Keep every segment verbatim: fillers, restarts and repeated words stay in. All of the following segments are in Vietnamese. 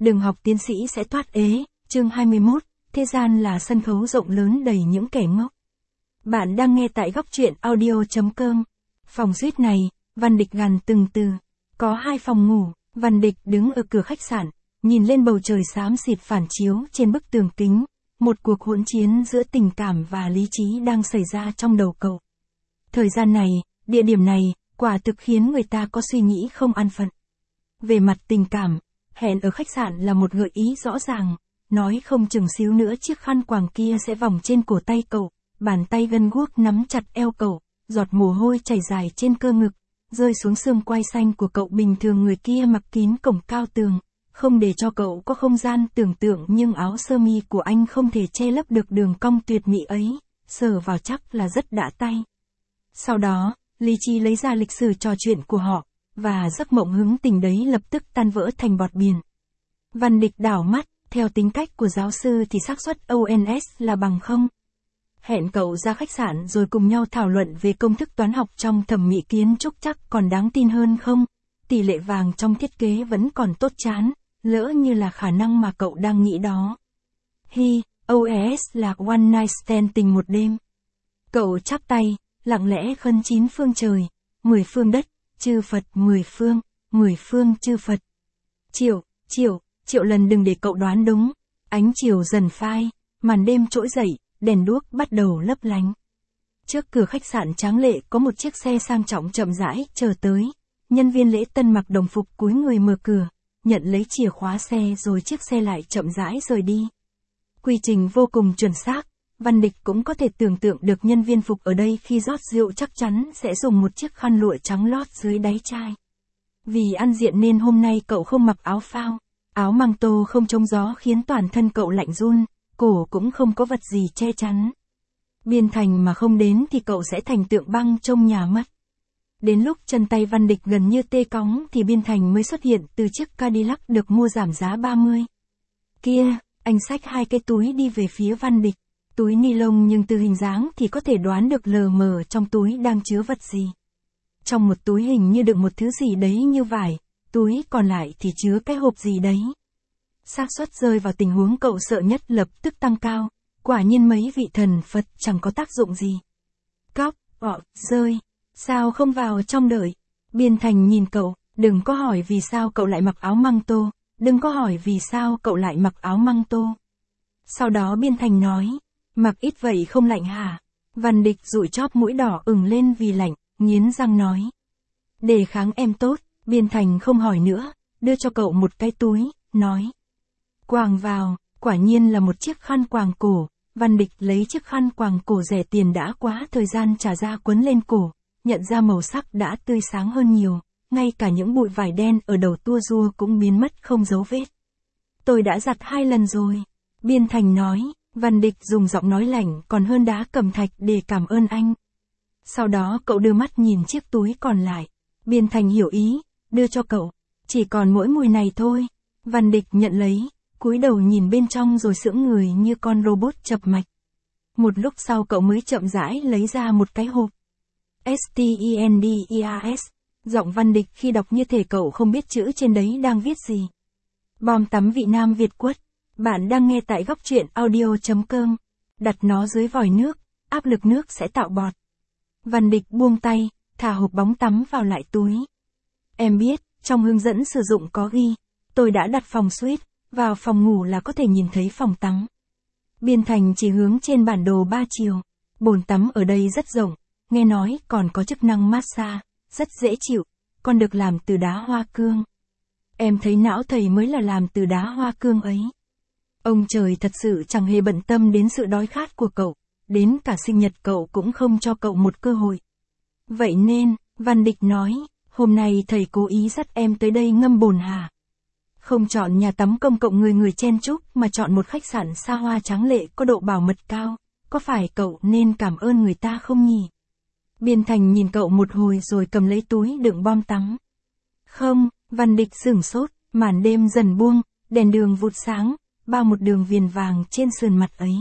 Đừng học tiến sĩ sẽ thoát ế, chương hai mươi mốt, thế gian là sân khấu rộng lớn đầy những kẻ ngốc. Bạn đang nghe tại góc truyện audio chấm com. Phòng suite này, Văn Địch gằn từng từ. Có hai phòng ngủ, Văn Địch đứng ở cửa khách sạn, nhìn lên bầu trời xám xịt phản chiếu trên bức tường kính. Một cuộc hỗn chiến giữa tình cảm và lý trí đang xảy ra trong đầu cậu. Thời gian này, địa điểm này, quả thực khiến người ta có suy nghĩ không an phận. Về mặt tình cảm, hẹn ở khách sạn là một gợi ý rõ ràng, nói không chừng xíu nữa chiếc khăn quàng kia sẽ vòng trên cổ tay cậu, bàn tay gân guốc nắm chặt eo cậu, giọt mồ hôi chảy dài trên cơ ngực, rơi xuống xương quai xanh của cậu. Bình thường người kia mặc kín cổng cao tường, không để cho cậu có không gian tưởng tượng, nhưng áo sơ mi của anh không thể che lấp được đường cong tuyệt mỹ ấy, sờ vào chắc là rất đã tay. Sau đó, lý trí lấy ra lịch sử trò chuyện của họ, và giấc mộng hứng tình đấy lập tức tan vỡ thành bọt biển. Văn Địch đảo mắt, theo tính cách của giáo sư thì xác suất O N S là bằng không. Hẹn cậu ra khách sạn rồi cùng nhau thảo luận về công thức toán học trong thẩm mỹ kiến trúc chắc còn đáng tin hơn không? Tỷ lệ vàng trong thiết kế vẫn còn tốt chán, lỡ như là khả năng mà cậu đang nghĩ đó. Hi, O S là one night stand, tình một đêm. Cậu chắp tay, lặng lẽ khấn chín phương trời, mười phương đất, chư Phật mười phương, mười phương chư Phật. Triệu, triệu, triệu lần đừng để cậu đoán đúng. Ánh chiều dần phai, màn đêm trỗi dậy, đèn đuốc bắt đầu lấp lánh. Trước cửa khách sạn tráng lệ có một chiếc xe sang trọng chậm rãi chờ tới. Nhân viên lễ tân mặc đồng phục cúi người mở cửa, nhận lấy chìa khóa xe rồi chiếc xe lại chậm rãi rời đi. Quy trình vô cùng chuẩn xác. Văn Địch cũng có thể tưởng tượng được nhân viên phục ở đây khi rót rượu chắc chắn sẽ dùng một chiếc khăn lụa trắng lót dưới đáy chai. Vì ăn diện nên hôm nay cậu không mặc áo phao, áo măng tô không chống gió khiến toàn thân cậu lạnh run, cổ cũng không có vật gì che chắn. Biên Thành mà không đến thì cậu sẽ thành tượng băng trong nhà mất. Đến lúc chân tay Văn Địch gần như tê cóng thì Biên Thành mới xuất hiện từ chiếc Cadillac được mua giảm giá ba mươi. Kia, anh xách hai cái túi đi về phía Văn Địch. Túi ni lông nhưng từ hình dáng thì có thể đoán được lờ mờ trong túi đang chứa vật gì. Trong một túi hình như đựng một thứ gì đấy như vải, túi còn lại thì chứa cái hộp gì đấy. Xác suất rơi vào tình huống cậu sợ nhất lập tức tăng cao, quả nhiên mấy vị thần Phật chẳng có tác dụng gì. Cóc, ọ, rơi, sao không vào trong đợi? Biên Thành nhìn cậu, đừng có hỏi vì sao cậu lại mặc áo măng tô, đừng có hỏi vì sao cậu lại mặc áo măng tô. Sau đó Biên Thành nói, mặc ít vậy không lạnh hả? Văn Địch dụi chóp mũi đỏ ửng lên vì lạnh, nghiến răng nói. Đề kháng em tốt. Biên Thành không hỏi nữa, đưa cho cậu một cái túi, nói. Quàng vào, quả nhiên là một chiếc khăn quàng cổ. Văn Địch lấy chiếc khăn quàng cổ rẻ tiền đã quá thời gian trả ra quấn lên cổ, nhận ra màu sắc đã tươi sáng hơn nhiều, ngay cả những bụi vải đen ở đầu tua rua cũng biến mất không dấu vết. Tôi đã giặt hai lần rồi. Biên Thành nói. Văn Địch dùng giọng nói lạnh còn hơn đá cẩm thạch để cảm ơn anh. Sau đó cậu đưa mắt nhìn chiếc túi còn lại. Biên Thành hiểu ý, đưa cho cậu. Chỉ còn mỗi mùi này thôi. Văn Địch nhận lấy, cúi đầu nhìn bên trong rồi sững người như con robot chập mạch. Một lúc sau cậu mới chậm rãi lấy ra một cái hộp. S T E N D E R S. Giọng Văn Địch khi đọc như thể cậu không biết chữ trên đấy đang viết gì. Bom tắm vị Nam Việt quất. Bạn đang nghe tại góc truyện audio chấm com. Đặt nó dưới vòi nước, áp lực nước sẽ tạo bọt. Văn Địch buông tay, thả hộp bóng tắm vào lại túi. Em biết, trong hướng dẫn sử dụng có ghi, tôi đã đặt phòng suite, vào phòng ngủ là có thể nhìn thấy phòng tắm. Biên Thành chỉ hướng trên bản đồ ba chiều. Bồn tắm ở đây rất rộng, nghe nói còn có chức năng massage, rất dễ chịu, còn được làm từ đá hoa cương. Em thấy não thầy mới là làm từ đá hoa cương ấy. Ông trời thật sự chẳng hề bận tâm đến sự đói khát của cậu, đến cả sinh nhật cậu cũng không cho cậu một cơ hội. Vậy nên, Văn Địch nói, hôm nay thầy cố ý dắt em tới đây ngâm bồn hả? Không chọn nhà tắm công cộng người người chen chúc mà chọn một khách sạn xa hoa tráng lệ có độ bảo mật cao, có phải cậu nên cảm ơn người ta không nhỉ? Biên Thành nhìn cậu một hồi rồi cầm lấy túi đựng bom tắm. Không, Văn Địch sửng sốt, màn đêm dần buông, đèn đường vụt sáng, bao một đường viền vàng trên sườn mặt ấy.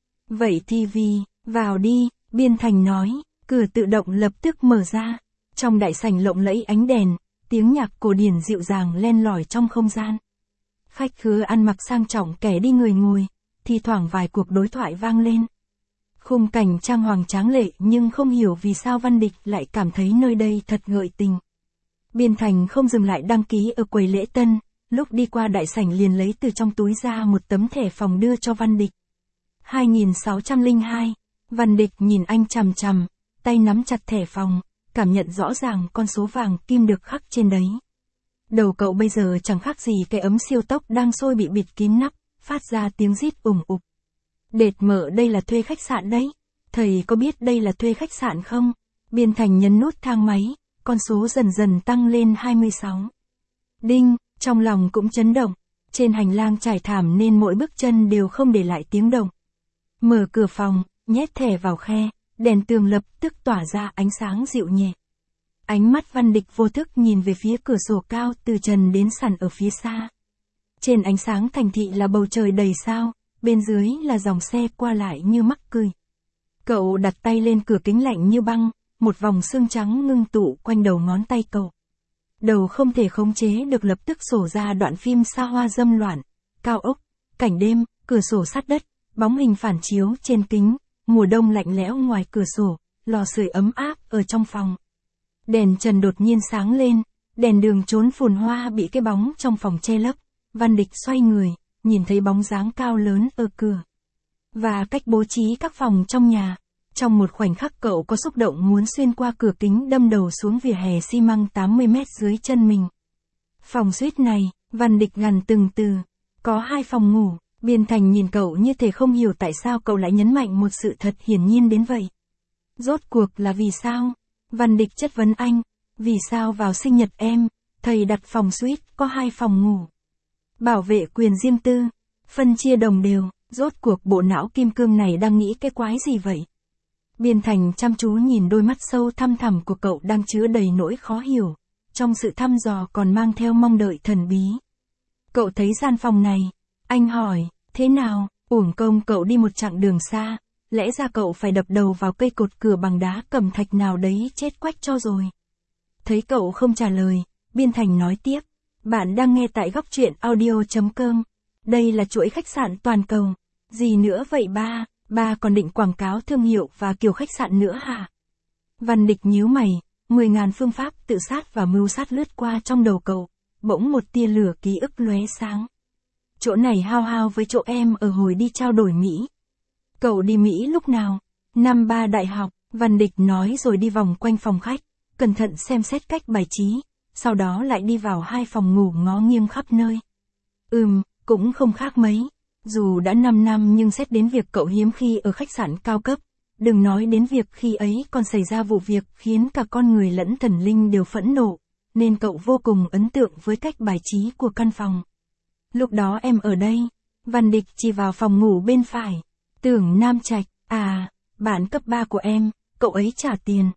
Vậy thì vì, vào đi, Biên Thành nói, cửa tự động lập tức mở ra. Trong đại sảnh lộng lẫy ánh đèn, tiếng nhạc cổ điển dịu dàng len lỏi trong không gian. Khách khứa ăn mặc sang trọng kẻ đi người ngồi, thi thoảng vài cuộc đối thoại vang lên. Khung cảnh trang hoàng tráng lệ nhưng không hiểu vì sao Văn Địch lại cảm thấy nơi đây thật gợi tình. Biên Thành không dừng lại đăng ký ở quầy lễ tân, lúc đi qua đại sảnh liền lấy từ trong túi ra một tấm thẻ phòng đưa cho Văn Địch. hai nghìn sáu trăm lẻ hai, Văn Địch nhìn anh chằm chằm, tay nắm chặt thẻ phòng, cảm nhận rõ ràng con số vàng kim được khắc trên đấy. Đầu cậu bây giờ chẳng khác gì cái ấm siêu tốc đang sôi bị bịt kín nắp, phát ra tiếng rít ủng ục. Đệt mở, đây là thuê khách sạn đấy. Thầy có biết đây là thuê khách sạn không? Biên Thành nhấn nút thang máy, con số dần dần tăng lên hai mươi sáu. Đinh, trong lòng cũng chấn động. Trên hành lang trải thảm nên mỗi bước chân đều không để lại tiếng động. Mở cửa phòng, nhét thẻ vào khe, đèn tường lập tức tỏa ra ánh sáng dịu nhẹ. Ánh mắt Văn Địch vô thức nhìn về phía cửa sổ cao từ trần đến sàn ở phía xa. Trên ánh sáng thành thị là bầu trời đầy sao, bên dưới là dòng xe qua lại như mắc cười. Cậu đặt tay lên cửa kính lạnh như băng, một vòng xương trắng ngưng tụ quanh đầu ngón tay cậu. Đầu không thể khống chế được lập tức sổ ra đoạn phim xa hoa dâm loạn, cao ốc, cảnh đêm, cửa sổ sát đất, bóng hình phản chiếu trên kính, mùa đông lạnh lẽo ngoài cửa sổ, lò sưởi ấm áp ở trong phòng. Đèn trần đột nhiên sáng lên, đèn đường trốn phồn hoa bị cái bóng trong phòng che lấp. Văn Địch xoay người, nhìn thấy bóng dáng cao lớn ở cửa. Và cách bố trí các phòng trong nhà. Trong một khoảnh khắc cậu có xúc động muốn xuyên qua cửa kính đâm đầu xuống vỉa hè xi măng tám mươi mét dưới chân mình. Phòng suite này, Văn Địch gằn từng từ. Có hai phòng ngủ. Biên Thành nhìn cậu như thể không hiểu tại sao cậu lại nhấn mạnh một sự thật hiển nhiên đến vậy. Rốt cuộc là vì sao? Văn Địch chất vấn anh. Vì sao vào sinh nhật em, thầy đặt phòng suite có hai phòng ngủ? Bảo vệ quyền riêng tư, phân chia đồng đều, rốt cuộc bộ não kim cương này đang nghĩ cái quái gì vậy? Biên Thành chăm chú nhìn đôi mắt sâu thăm thẳm của cậu đang chứa đầy nỗi khó hiểu, trong sự thăm dò còn mang theo mong đợi thần bí. Cậu thấy gian phòng này, anh hỏi, thế nào, uổng công cậu đi một chặng đường xa, lẽ ra cậu phải đập đầu vào cây cột cửa bằng đá cẩm thạch nào đấy chết quách cho rồi. Thấy cậu không trả lời, Biên Thành nói tiếp. Bạn đang nghe tại góc truyện audio chấm com. Đây là chuỗi khách sạn toàn cầu. Gì nữa vậy ba? Ba còn định quảng cáo thương hiệu và kiểu khách sạn nữa hả? Văn Địch nhíu mày, mười ngàn phương pháp tự sát và mưu sát lướt qua trong đầu cậu. Bỗng một tia lửa ký ức lóe sáng. Chỗ này hao hao với chỗ em ở hồi đi trao đổi Mỹ. Cậu đi Mỹ lúc nào? Năm ba đại học, Văn Địch nói rồi đi vòng quanh phòng khách, cẩn thận xem xét cách bài trí. Sau đó lại đi vào hai phòng ngủ ngó nghiêng khắp nơi. Ừm, cũng không khác mấy. Dù đã năm năm nhưng xét đến việc cậu hiếm khi ở khách sạn cao cấp, đừng nói đến việc khi ấy còn xảy ra vụ việc khiến cả con người lẫn thần linh đều phẫn nộ, nên cậu vô cùng ấn tượng với cách bài trí của căn phòng. Lúc đó em ở đây, Văn Địch chỉ vào phòng ngủ bên phải, Tưởng Nam Trạch, à, bạn cấp ba của em, cậu ấy trả tiền.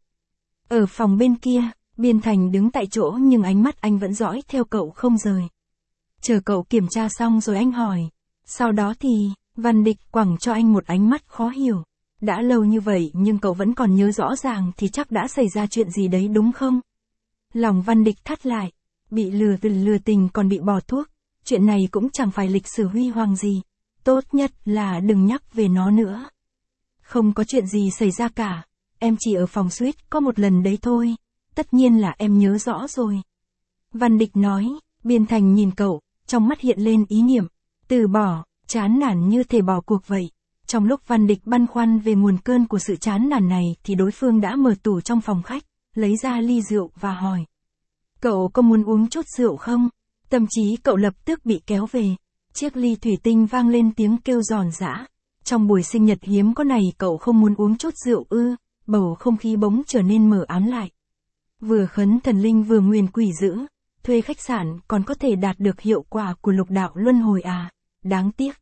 Ở phòng bên kia, Biên Thành đứng tại chỗ nhưng ánh mắt anh vẫn dõi theo cậu không rời. Chờ cậu kiểm tra xong rồi anh hỏi. Sau đó thì, Văn Địch quẳng cho anh một ánh mắt khó hiểu. Đã lâu như vậy nhưng cậu vẫn còn nhớ rõ ràng thì chắc đã xảy ra chuyện gì đấy đúng không? Lòng Văn Địch thắt lại. Bị lừa từ lừa tình còn bị bỏ thuốc. Chuyện này cũng chẳng phải lịch sử huy hoàng gì. Tốt nhất là đừng nhắc về nó nữa. Không có chuyện gì xảy ra cả. Em chỉ ở phòng suite có một lần đấy thôi. Tất nhiên là em nhớ rõ rồi. Văn Địch nói. Biên Thành nhìn cậu, trong mắt hiện lên ý niệm. Từ bỏ, chán nản như thể bỏ cuộc vậy. Trong lúc Văn Địch băn khoăn về nguồn cơn của sự chán nản này thì đối phương đã mở tủ trong phòng khách, lấy ra ly rượu và hỏi. Cậu có muốn uống chút rượu không? Tâm trí cậu lập tức bị kéo về. Chiếc ly thủy tinh vang lên tiếng kêu giòn giã. Trong buổi sinh nhật hiếm có này cậu không muốn uống chút rượu ư? Bầu không khí bỗng trở nên mờ ám lại. Vừa khấn thần linh vừa nguyền quỷ dữ, thuê khách sạn còn có thể đạt được hiệu quả của lục đạo luân hồi à? Đáng tiếc.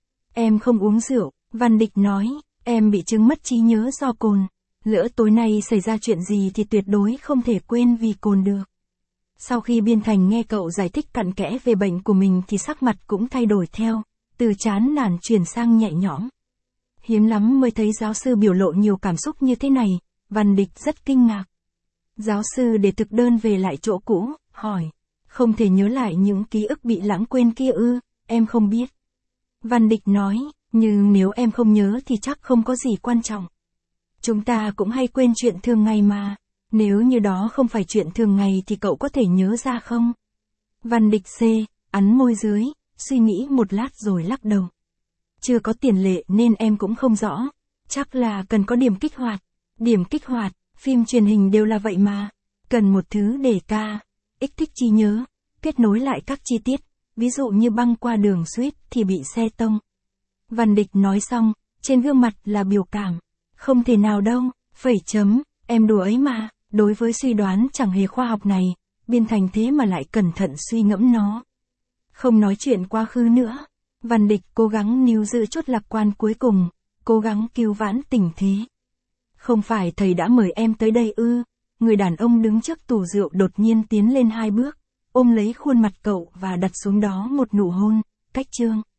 Em không uống rượu, Văn Địch nói, em bị chứng mất trí nhớ do cồn. Lỡ tối nay xảy ra chuyện gì thì tuyệt đối không thể quên vì cồn được. Sau khi Biên Thành nghe cậu giải thích cặn kẽ về bệnh của mình thì sắc mặt cũng thay đổi theo, từ chán nản chuyển sang nhẹ nhõm. Hiếm lắm mới thấy giáo sư biểu lộ nhiều cảm xúc như thế này, Văn Địch rất kinh ngạc. Giáo sư để thực đơn về lại chỗ cũ, hỏi, Không thể nhớ lại những ký ức bị lãng quên kia ư, em không biết. Văn Địch nói, nhưng nếu em không nhớ thì chắc không có gì quan trọng. Chúng ta cũng hay quên chuyện thường ngày mà, nếu như đó không phải chuyện thường ngày thì cậu có thể nhớ ra không? Văn Địch C, ắn môi dưới, suy nghĩ một lát rồi lắc đầu. Chưa có tiền lệ nên em cũng không rõ, chắc là cần có điểm kích hoạt. Điểm kích hoạt, phim truyền hình đều là vậy mà, cần một thứ để ca, ích thích trí nhớ, kết nối lại các chi tiết, ví dụ như băng qua đường suýt thì bị xe tông. Văn Địch nói xong, trên gương mặt là biểu cảm. Không thể nào đâu, phẩy chấm, em đùa ấy mà, đối với suy đoán chẳng hề khoa học này, Biên Thành thế mà lại cẩn thận suy ngẫm nó. Không nói chuyện quá khứ nữa, Văn Địch cố gắng níu giữ chút lạc quan cuối cùng, cố gắng cứu vãn tình thế. Không phải thầy đã mời em tới đây ư? Người đàn ông đứng trước tủ rượu đột nhiên tiến lên hai bước, ôm lấy khuôn mặt cậu và đặt xuống đó một nụ hôn, cách chương.